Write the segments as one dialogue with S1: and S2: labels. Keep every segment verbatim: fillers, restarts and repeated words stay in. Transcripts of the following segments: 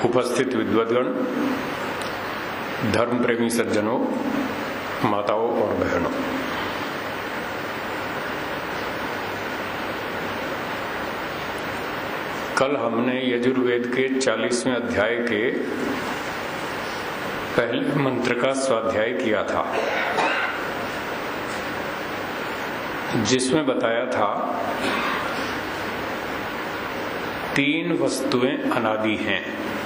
S1: उपस्थित विद्वद्गण, धर्म प्रेमी सज्जनों, माताओं और बहनों, कल हमने यजुर्वेद के चालीसवें अध्याय के पहले मंत्र का स्वाध्याय किया था, जिसमें बताया था तीन वस्तुएं अनादि हैं।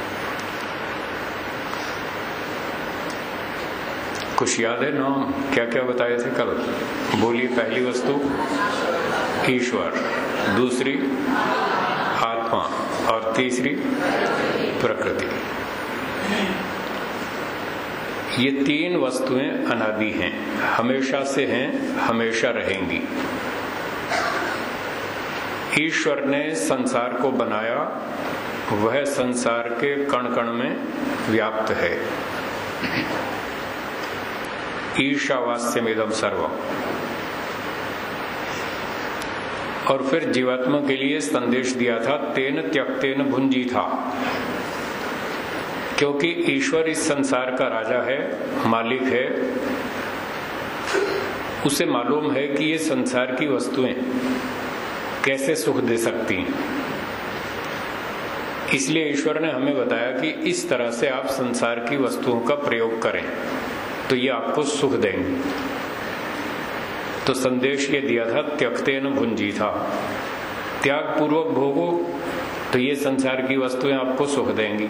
S1: कुछ याद है नाम? क्या क्या बताए थे कल? बोलिए। पहली वस्तु ईश्वर, दूसरी आत्मा और तीसरी प्रकृति। ये तीन वस्तुएं अनादि हैं, हमेशा से हैं, हमेशा रहेंगी। ईश्वर ने संसार को बनाया, वह संसार के कण कण में व्याप्त है। ईशावास्यमिदं सर्वम्। और फिर जीवात्मा के लिए संदेश दिया था, तेन त्यक्तेन भुंजी था, क्योंकि ईश्वर इस संसार का राजा है, मालिक है। उसे मालूम है कि ये संसार की वस्तुएं कैसे सुख दे सकती हैं। इसलिए ईश्वर ने हमें बताया कि इस तरह से आप संसार की वस्तुओं का प्रयोग करें तो ये आपको सुख देंगे। तो संदेश ये दिया था, त्यक्तेन भुंजी था, त्याग पूर्वक भोगो तो ये संसार की वस्तुएं आपको सुख देंगी।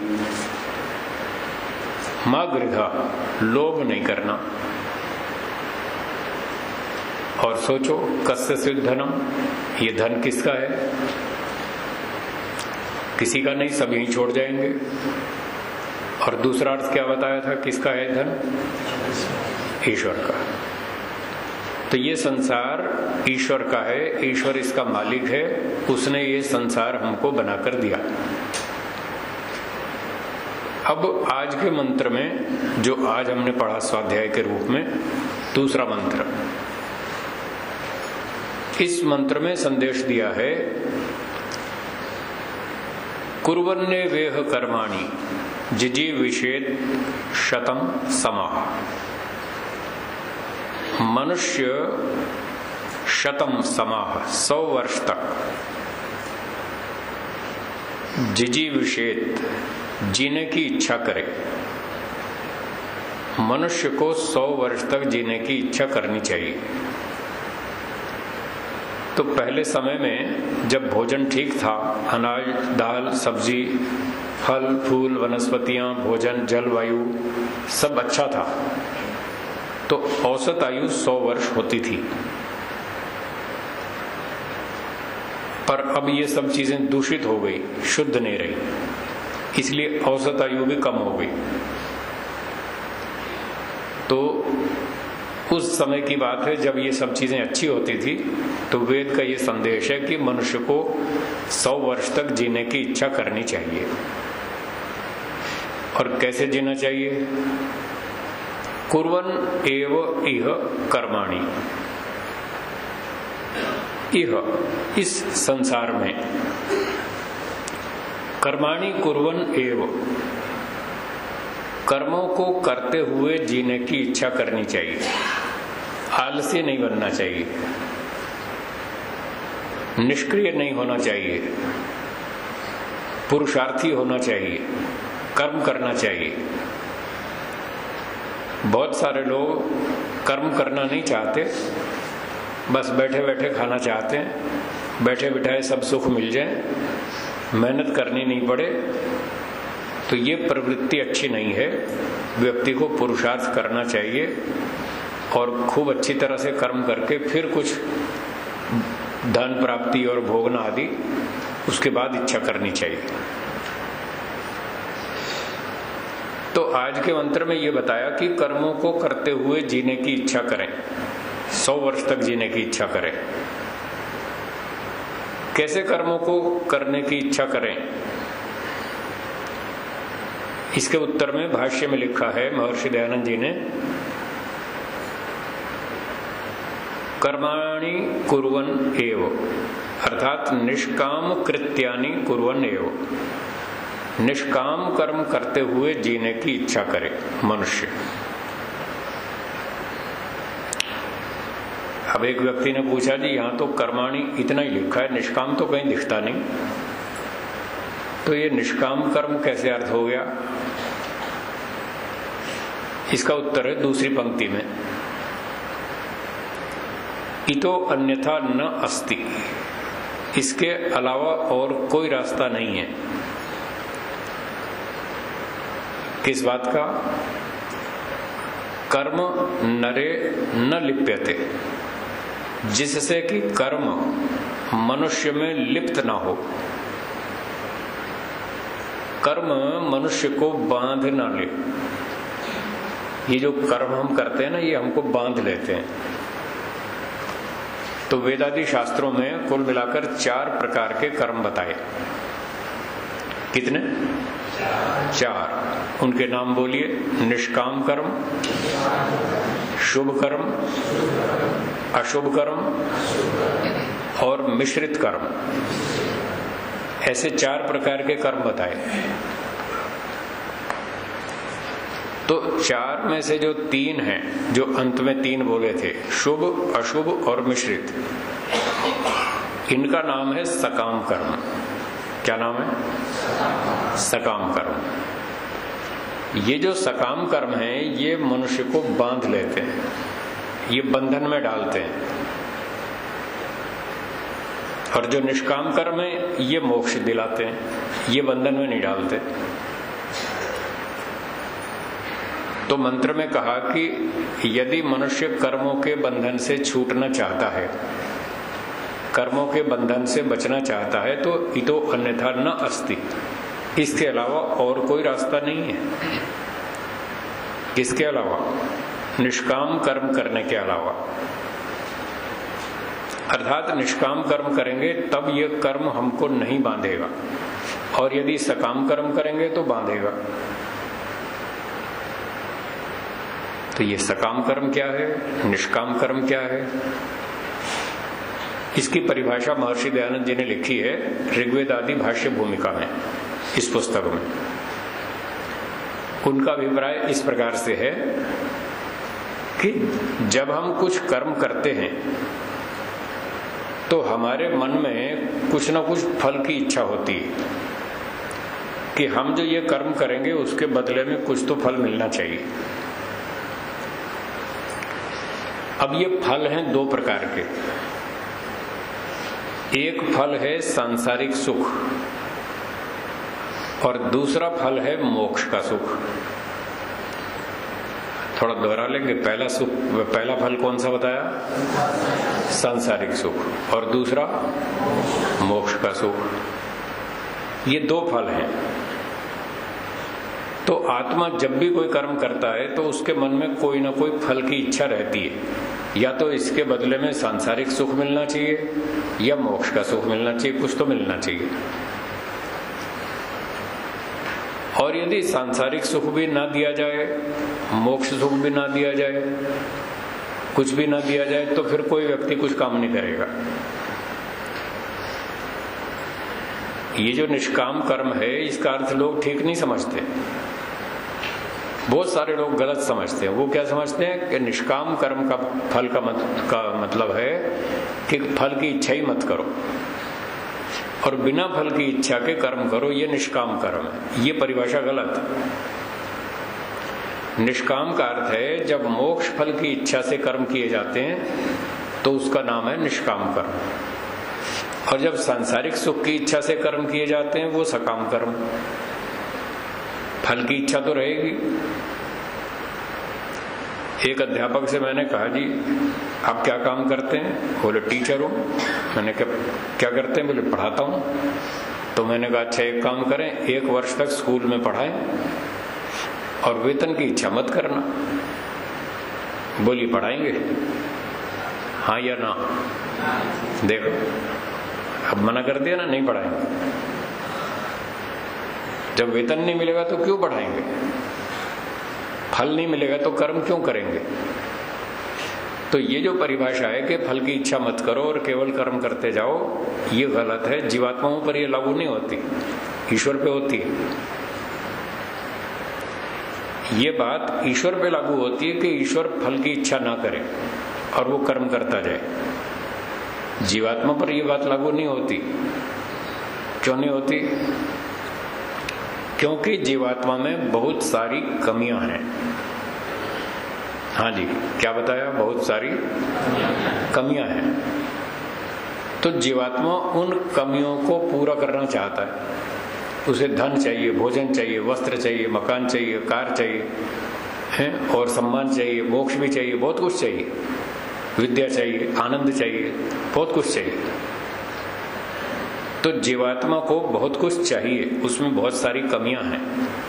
S1: मां गृहा, लोभ नहीं करना। और सोचो, कस्य स्विद् धनम, ये धन किसका है? किसी का नहीं, सभी ही छोड़ जाएंगे। और दूसरा अर्थ क्या बताया था, किसका है धन? ईश्वर का। तो ये संसार ईश्वर का है, ईश्वर इसका मालिक है, उसने ये संसार हमको बनाकर दिया। अब आज के मंत्र में, जो आज हमने पढ़ा स्वाध्याय के रूप में, दूसरा मंत्र, इस मंत्र में संदेश दिया है, कुर्वन्ने वेह कर्माणि जिजीविषेद शतम समाह। मनुष्य शतम समाह, सौ वर्ष तक जिजीविषेद, जीने की इच्छा करे। मनुष्य को सौ वर्ष तक जीने की इच्छा करनी चाहिए। तो पहले समय में जब भोजन ठीक था, अनाज, दाल, सब्जी, फल फूल, वनस्पतियां, भोजन, जलवायु सब अच्छा था, तो औसत आयु सौ वर्ष होती थी। पर अब ये सब चीजें दूषित हो गई, शुद्ध नहीं रही, इसलिए औसत आयु भी कम हो गई। तो उस समय की बात है जब ये सब चीजें अच्छी होती थी, तो वेद का ये संदेश है कि मनुष्य को सौ वर्ष तक जीने की इच्छा करनी चाहिए। और कैसे जीना चाहिए? कुर्वन् एव इह कर्माणि, इह इस संसार में, कर्माणि कुर्वन् एव, कर्मों को करते हुए जीने की इच्छा करनी चाहिए। आलसी नहीं बनना चाहिए, निष्क्रिय नहीं होना चाहिए, पुरुषार्थी होना चाहिए, कर्म करना चाहिए। बहुत सारे लोग कर्म करना नहीं चाहते, बस बैठे बैठे खाना चाहते हैं, बैठे बिठाए सब सुख मिल जाए, मेहनत करनी नहीं पड़े। तो ये प्रवृत्ति अच्छी नहीं है। व्यक्ति को पुरुषार्थ करना चाहिए और खूब अच्छी तरह से कर्म करके फिर कुछ धन प्राप्ति और भोगना आदि उसके बाद इच्छा करनी चाहिए। तो आज के मंत्र में ये बताया कि कर्मों को करते हुए जीने की इच्छा करें, सौ वर्ष तक जीने की इच्छा करें। कैसे कर्मों को करने की इच्छा करें? इसके उत्तर में भाष्य में लिखा है महर्षि दयानंद जी ने, कर्माणि कुर्वन् एव, अर्थात निष्काम कृत्यानि कुर्वन् एव, निष्काम कर्म करते हुए जीने की इच्छा करे मनुष्य। अब एक व्यक्ति ने पूछा जी यहां तो कर्माणि इतना ही लिखा है, निष्काम तो कहीं दिखता नहीं, तो ये निष्काम कर्म कैसे अर्थ हो गया? इसका उत्तर है दूसरी पंक्ति में, इतो अन्यथा न अस्ति, इसके अलावा और कोई रास्ता नहीं है। किस बात का? कर्म नरे न लिप्यते, जिससे कि कर्म मनुष्य में लिप्त ना हो, कर्म मनुष्य को बांध ना ले। ये जो कर्म हम करते हैं ना, ये हमको बांध लेते हैं। तो वेदादि शास्त्रों में कुल मिलाकर चार प्रकार के कर्म बताए। कितने? चार। उनके नाम बोलिए। निष्काम कर्म, शुभ कर्म, अशुभ कर्म और मिश्रित कर्म, ऐसे चार प्रकार के कर्म बताए। तो चार में से जो तीन हैं, जो अंत में तीन बोले थे, शुभ, अशुभ और मिश्रित, इनका नाम है सकाम कर्म। क्या नाम है? सकाम कर्म। ये जो सकाम कर्म है, ये मनुष्य को बांध लेते हैं, ये बंधन में डालते हैं। और जो निष्काम कर्म है, ये मोक्ष दिलाते हैं, ये बंधन में नहीं डालते। तो मंत्र में कहा कि यदि मनुष्य कर्मों के बंधन से छूटना चाहता है, कर्मों के बंधन से बचना चाहता है, तो इतो अन्यथा न अस्ति, इसके अलावा और कोई रास्ता नहीं है। किसके अलावा? निष्काम कर्म करने के अलावा। अर्थात निष्काम कर्म करेंगे तब ये कर्म हमको नहीं बांधेगा, और यदि सकाम कर्म करेंगे तो बांधेगा। तो ये सकाम कर्म क्या है, निष्काम कर्म क्या है? इसकी परिभाषा महर्षि दयानंद जी ने लिखी है ऋग्वेद आदि भाष्य भूमिका में, इस पुस्तक में। उनका अभिप्राय इस प्रकार से है कि जब हम कुछ कर्म करते हैं तो हमारे मन में कुछ ना कुछ फल की इच्छा होती है कि हम जो ये कर्म करेंगे उसके बदले में कुछ तो फल मिलना चाहिए। अब ये फल हैं दो प्रकार के। एक फल है सांसारिक सुख और दूसरा फल है मोक्ष का सुख। थोड़ा दोहरा लेंगे। पहला सुख, पहला फल कौन सा बताया? सांसारिक सुख। और दूसरा मोक्ष का सुख। ये दो फल हैं। तो आत्मा जब भी कोई कर्म करता है तो उसके मन में कोई ना कोई फल की इच्छा रहती है, या तो इसके बदले में सांसारिक सुख मिलना चाहिए या मोक्ष का सुख मिलना चाहिए, कुछ तो मिलना चाहिए। और यदि सांसारिक सुख भी ना दिया जाए, मोक्ष सुख भी ना दिया जाए, कुछ भी ना दिया जाए, तो फिर कोई व्यक्ति कुछ काम नहीं करेगा। ये जो निष्काम कर्म है, इसका अर्थ लोग ठीक नहीं समझते। बहुत सारे लोग गलत समझते हैं। वो क्या समझते हैं कि निष्काम कर्म का फल का, मत, का मतलब है कि फल की इच्छा ही मत करो और बिना फल की इच्छा के कर्म करो, ये निष्काम कर्म है। ये परिभाषा गलत। निष्काम का अर्थ है जब मोक्ष फल की इच्छा से कर्म किए जाते हैं तो उसका नाम है निष्काम कर्म, और जब सांसारिक सुख की इच्छा से कर्म किए जाते हैं वो सकाम कर्म। फल की इच्छा तो रहेगी। एक अध्यापक से मैंने कहा, जी आप क्या काम करते हैं? बोले टीचर हूं। मैंने कहा क्या करते हैं? बोले पढ़ाता हूं। तो मैंने कहा अच्छा एक काम करें, एक वर्ष तक स्कूल में पढ़ाएं और वेतन की इच्छा मत करना। बोली पढ़ाएंगे? हाँ या ना? देखो अब मना कर दिया ना, नहीं पढ़ाएंगे। जब वेतन नहीं मिलेगा तो क्यों पढ़ाएंगे? फल नहीं मिलेगा तो कर्म क्यों करेंगे? तो ये जो परिभाषा है कि फल की इच्छा मत करो और केवल कर्म करते जाओ, ये गलत है। जीवात्माओं पर ये लागू नहीं होती। ईश्वर पे होती है। ये बात ईश्वर पे लागू होती है कि ईश्वर फल की इच्छा ना करे और वो कर्म करता जाए। जीवात्मा पर यह बात लागू नहीं होती। क्यों नहीं होती? क्योंकि जीवात्मा में बहुत सारी कमियां हैं। हाँ जी, क्या बताया? बहुत सारी कमियां हैं। तो जीवात्मा उन कमियों को पूरा करना चाहता है। उसे धन चाहिए, भोजन चाहिए, वस्त्र चाहिए, मकान चाहिए, कार चाहिए, हैं, और सम्मान चाहिए, मोक्ष भी चाहिए, बहुत कुछ चाहिए, विद्या चाहिए, आनंद चाहिए, बहुत कुछ चाहिए। तो जीवात्मा को बहुत कुछ चाहिए, उसमें बहुत सारी कमियां हैं।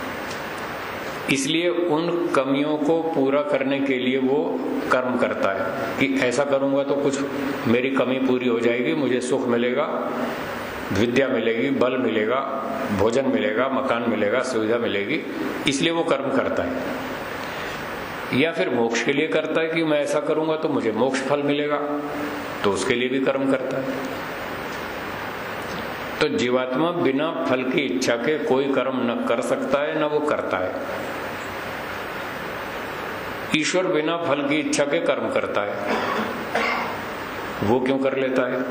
S1: इसलिए उन कमियों को पूरा करने के लिए वो कर्म करता है कि ऐसा करूंगा तो कुछ मेरी कमी पूरी हो जाएगी, मुझे सुख मिलेगा, विद्या मिलेगी, बल मिलेगा, भोजन मिलेगा, मकान मिलेगा, सुविधा मिलेगी, इसलिए वो कर्म करता है। या फिर मोक्ष के लिए करता है कि मैं ऐसा करूंगा तो मुझे मोक्ष फल मिलेगा, तो उसके लिए भी कर्म करता है। तो जीवात्मा बिना फल की इच्छा के कोई कर्म न कर सकता है, न वो करता है। ईश्वर बिना फल की इच्छा के कर्म करता है। वो क्यों कर लेता है?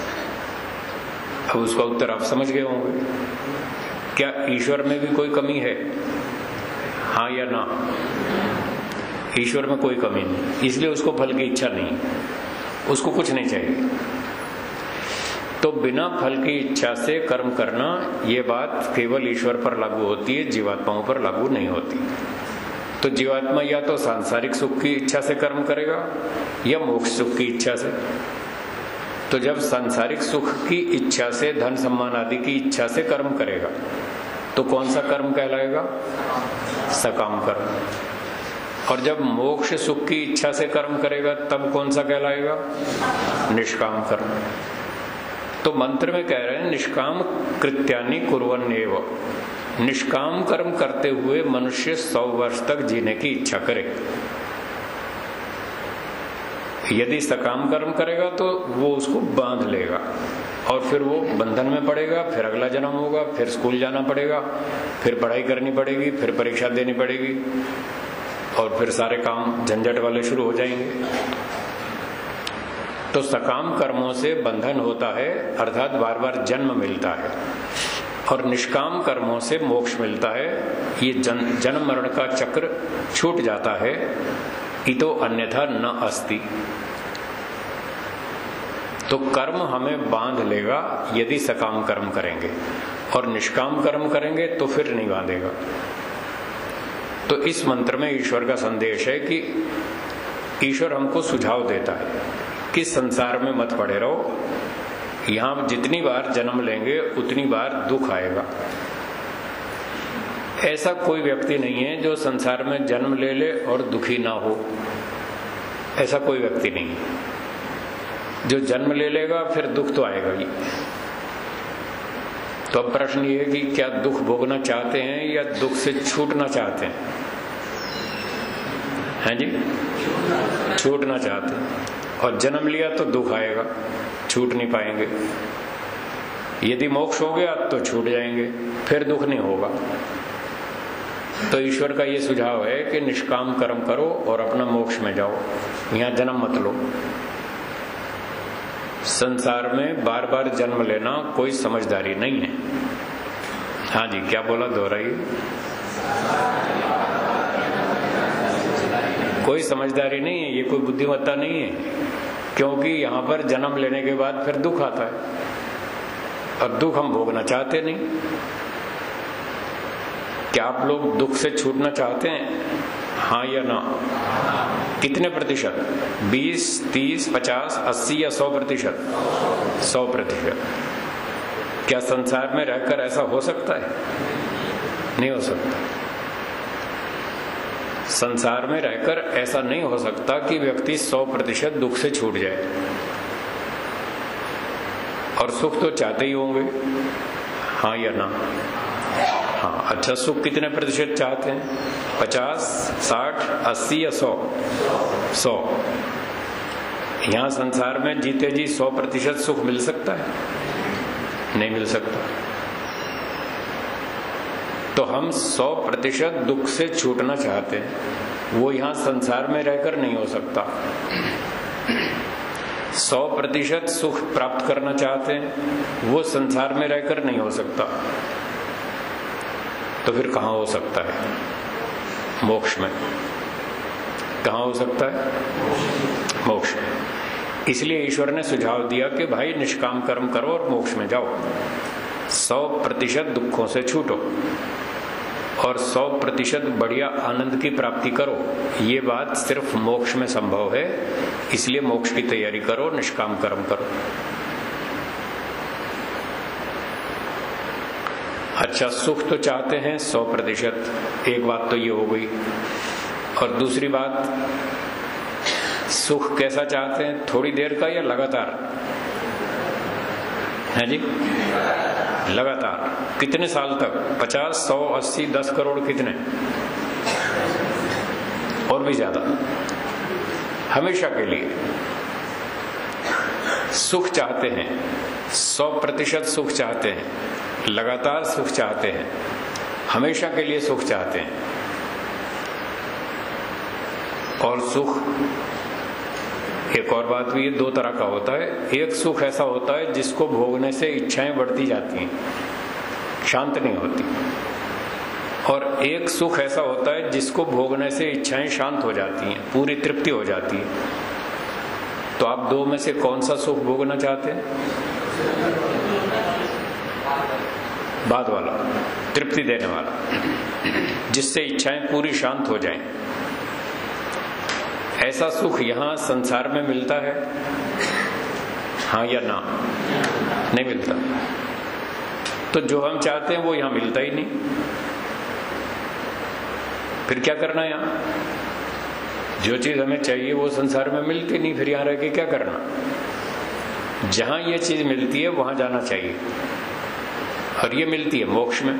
S1: अब उसका उत्तर आप समझ गए होंगे। क्या ईश्वर में भी कोई कमी है? हाँ या ना? ईश्वर में कोई कमी नहीं, इसलिए उसको फल की इच्छा नहीं, उसको कुछ नहीं चाहिए। तो बिना फल की इच्छा से कर्म करना, ये बात केवल ईश्वर पर लागू होती है, जीवात्माओं पर लागू नहीं होती। तो जीवात्मा या तो सांसारिक सुख की इच्छा से कर्म करेगा या मोक्ष सुख की इच्छा से। तो जब सांसारिक सुख की इच्छा से, धन सम्मान आदि की इच्छा से कर्म करेगा तो कौन सा कर्म कहलाएगा? सकाम कर्म। और जब मोक्ष सुख की इच्छा से कर्म करेगा तब कौन सा कहलाएगा? निष्काम कर्म। तो मंत्र में कह रहे हैं निष्काम कृत्यानि कुर्वन्नेव। निष्काम कर्म करते हुए मनुष्य सौ वर्ष तक जीने की इच्छा करे। यदि सकाम कर्म करेगा तो वो उसको बांध लेगा और फिर वो बंधन में पड़ेगा, फिर अगला जन्म होगा, फिर स्कूल जाना पड़ेगा, फिर पढ़ाई करनी पड़ेगी, फिर परीक्षा देनी पड़ेगी और फिर सारे काम झंझट वाले शुरू हो जाएंगे। तो सकाम कर्मों से बंधन होता है, अर्थात बार बार जन्म मिलता है, और निष्काम कर्मों से मोक्ष मिलता है। ये जन, जन्म मरण का चक्र छूट जाता है। इतो अन्यथा न अस्ति। तो कर्म हमें बांध लेगा यदि सकाम कर्म करेंगे, और निष्काम कर्म करेंगे तो फिर नहीं बांधेगा। तो इस मंत्र में ईश्वर का संदेश है कि ईश्वर हमको सुझाव देता है कि संसार में मत पड़े रहो। यहां जितनी बार जन्म लेंगे उतनी बार दुख आएगा। ऐसा कोई व्यक्ति नहीं है जो संसार में जन्म ले ले और दुखी ना हो। ऐसा कोई व्यक्ति नहीं है। जो जन्म ले लेगा फिर दुख तो आएगा ही। तो अब प्रश्न ये है कि क्या दुख भोगना चाहते हैं या दुख से छूटना चाहते हैं? हैं जी? छूटना चाहते हैं। और जन्म लिया तो दुख आएगा, छूट नहीं पाएंगे। यदि मोक्ष हो गया तो छूट जाएंगे, फिर दुख नहीं होगा। तो ईश्वर का ये सुझाव है कि निष्काम कर्म करो और अपना मोक्ष में जाओ, यहां जन्म मत लो। संसार में बार बार जन्म लेना कोई समझदारी नहीं है। हाँ जी, क्या बोला? दोहराइए। कोई समझदारी नहीं है, ये कोई बुद्धिमत्ता नहीं है, क्योंकि यहां पर जन्म लेने के बाद फिर दुख आता है और दुख हम भोगना चाहते नहीं। क्या आप लोग दुख से छूटना चाहते हैं? हाँ या ना? कितने प्रतिशत? बीस, तीस, पचास, अस्सी या सौ प्रतिशत? सौ प्रतिशत। क्या संसार में रहकर ऐसा हो सकता है? नहीं हो सकता। संसार में रहकर ऐसा नहीं हो सकता कि व्यक्ति सौ प्रतिशत दुख से छूट जाए। और सुख तो चाहते ही होंगे, हाँ या ना? हाँ। अच्छा, सुख कितने प्रतिशत चाहते हैं? पचास, साठ, अस्सी या सौ? सौ। यहां संसार में जीते जी सौ प्रतिशत सुख मिल सकता है? नहीं मिल सकता। तो हम सौ प्रतिशत दुख से छूटना चाहते हैं, वो यहाँ संसार में रहकर नहीं हो सकता। सौ प्रतिशत सुख प्राप्त करना चाहते हैं, वो संसार में रहकर नहीं हो सकता। तो फिर कहाँ हो सकता है? मोक्ष में। कहाँ हो सकता है? मोक्ष में। इसलिए ईश्वर ने सुझाव दिया कि भाई निष्काम कर्म करो और मोक्ष में जाओ, सौ प्रतिशत दुखों से छूटो और सौ प्रतिशत बढ़िया आनंद की प्राप्ति करो। ये बात सिर्फ मोक्ष में संभव है, इसलिए मोक्ष की तैयारी करो, निष्काम कर्म करो। अच्छा, सुख तो चाहते हैं सौ प्रतिशत, एक बात तो ये हो गई। और दूसरी बात, सुख कैसा चाहते हैं? थोड़ी देर का या लगातार? है जी, लगातार। कितने साल तक? पचास, सौ, अस्सी, दस करोड़, कितने? और भी ज्यादा, हमेशा के लिए सुख चाहते हैं, सौ प्रतिशत सुख चाहते हैं, लगातार सुख चाहते हैं, हमेशा के लिए सुख चाहते हैं। और सुख, एक और बात भी, ये दो तरह का होता है। एक सुख ऐसा होता है जिसको भोगने से इच्छाएं बढ़ती जाती हैं, शांत नहीं होती। और एक सुख ऐसा होता है जिसको भोगने से इच्छाएं शांत हो जाती हैं, पूरी तृप्ति हो जाती है। तो आप दो में से कौन सा सुख भोगना चाहते हैं? बाद वाला, तृप्ति देने वाला, जिससे इच्छाएं पूरी शांत हो जाएं। ऐसा सुख यहां संसार में मिलता है? हाँ या ना? नहीं मिलता। तो जो हम चाहते हैं वो यहां मिलता ही नहीं। फिर क्या करना है यहां? जो चीज हमें चाहिए वो संसार में मिलती नहीं, फिर यहां रह के क्या करना? जहां ये चीज मिलती है वहां जाना चाहिए, और ये मिलती है मोक्ष में।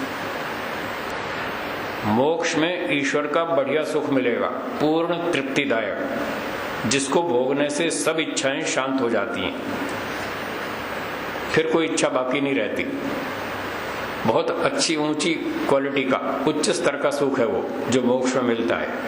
S1: मोक्ष में ईश्वर का बढ़िया सुख मिलेगा, पूर्ण तृप्तिदायक, जिसको भोगने से सब इच्छाएं शांत हो जाती हैं, फिर कोई इच्छा बाकी नहीं रहती। बहुत अच्छी ऊंची क्वालिटी का, उच्च स्तर का सुख है वो जो मोक्ष में मिलता है,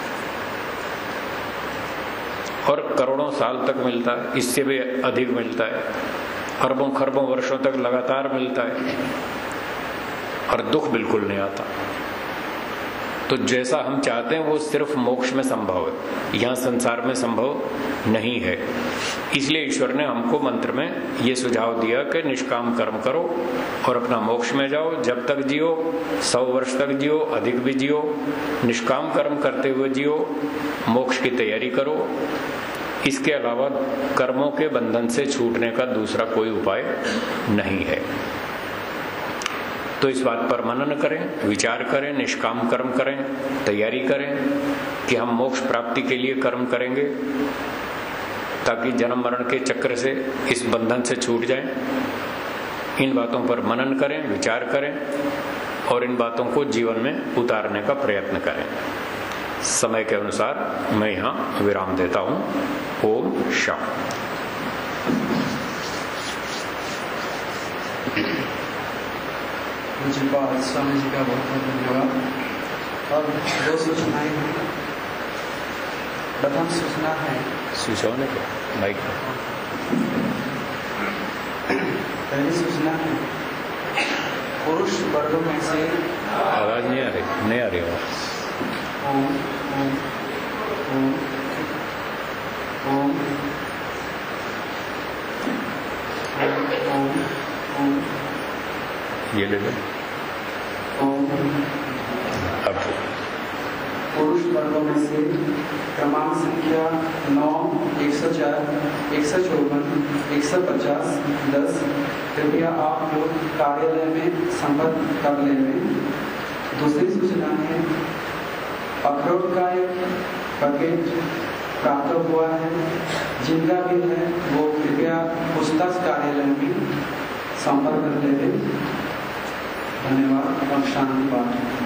S1: और करोड़ों साल तक मिलता है, इससे भी अधिक मिलता है, अरबों खरबों वर्षों तक लगातार मिलता है, और दुख बिल्कुल नहीं आता। तो जैसा हम चाहते हैं वो सिर्फ मोक्ष में संभव है, यहां संसार में संभव नहीं है। इसलिए ईश्वर ने हमको मंत्र में ये सुझाव दिया कि निष्काम कर्म करो और अपना मोक्ष में जाओ। जब तक जियो, सौ वर्ष तक जियो, अधिक भी जियो, निष्काम कर्म करते हुए जियो, मोक्ष की तैयारी करो। इसके अलावा कर्मों के बंधन से छूटने का दूसरा कोई उपाय नहीं है। तो इस बात पर मनन करें, विचार करें, निष्काम कर्म करें, तैयारी करें कि हम मोक्ष प्राप्ति के लिए कर्म करेंगे, ताकि जन्म मरण के चक्र से, इस बंधन से छूट जाएं। इन बातों पर मनन करें, विचार करें और इन बातों को जीवन में उतारने का प्रयत्न करें। समय के अनुसार मैं यहाँ विराम देता हूँ। ओम शांति।
S2: पूज्यपाद स्वामी जी का बहुत बहुत धन्यवाद। और दो सूचनाएं हैं। प्रथम सूचना है,
S1: सूचना क्या माइक
S2: पहली सूचना है, पुरुष वर्ग में से
S1: आवाज नहीं आ रही, नहीं आ रही आवाज।
S2: ओम ओम ओम ओम ओम ओम
S1: ये ले लो। अब
S2: पुरुष वर्गों में से क्रमांक संख्या नौ, एक सौ चार, एक सौ चौवन, एक सौ पचास, दस, कृपया आप लोग कार्यालय में संपर्क कर लें। दूसरी सूचना है, अखरोट का एक पैकेट प्राप्त हुआ है। जिनका भी है वो कृपया पूछताछ कार्यालय में संपर्क कर लें। धन्यवाद और शांति पाठ।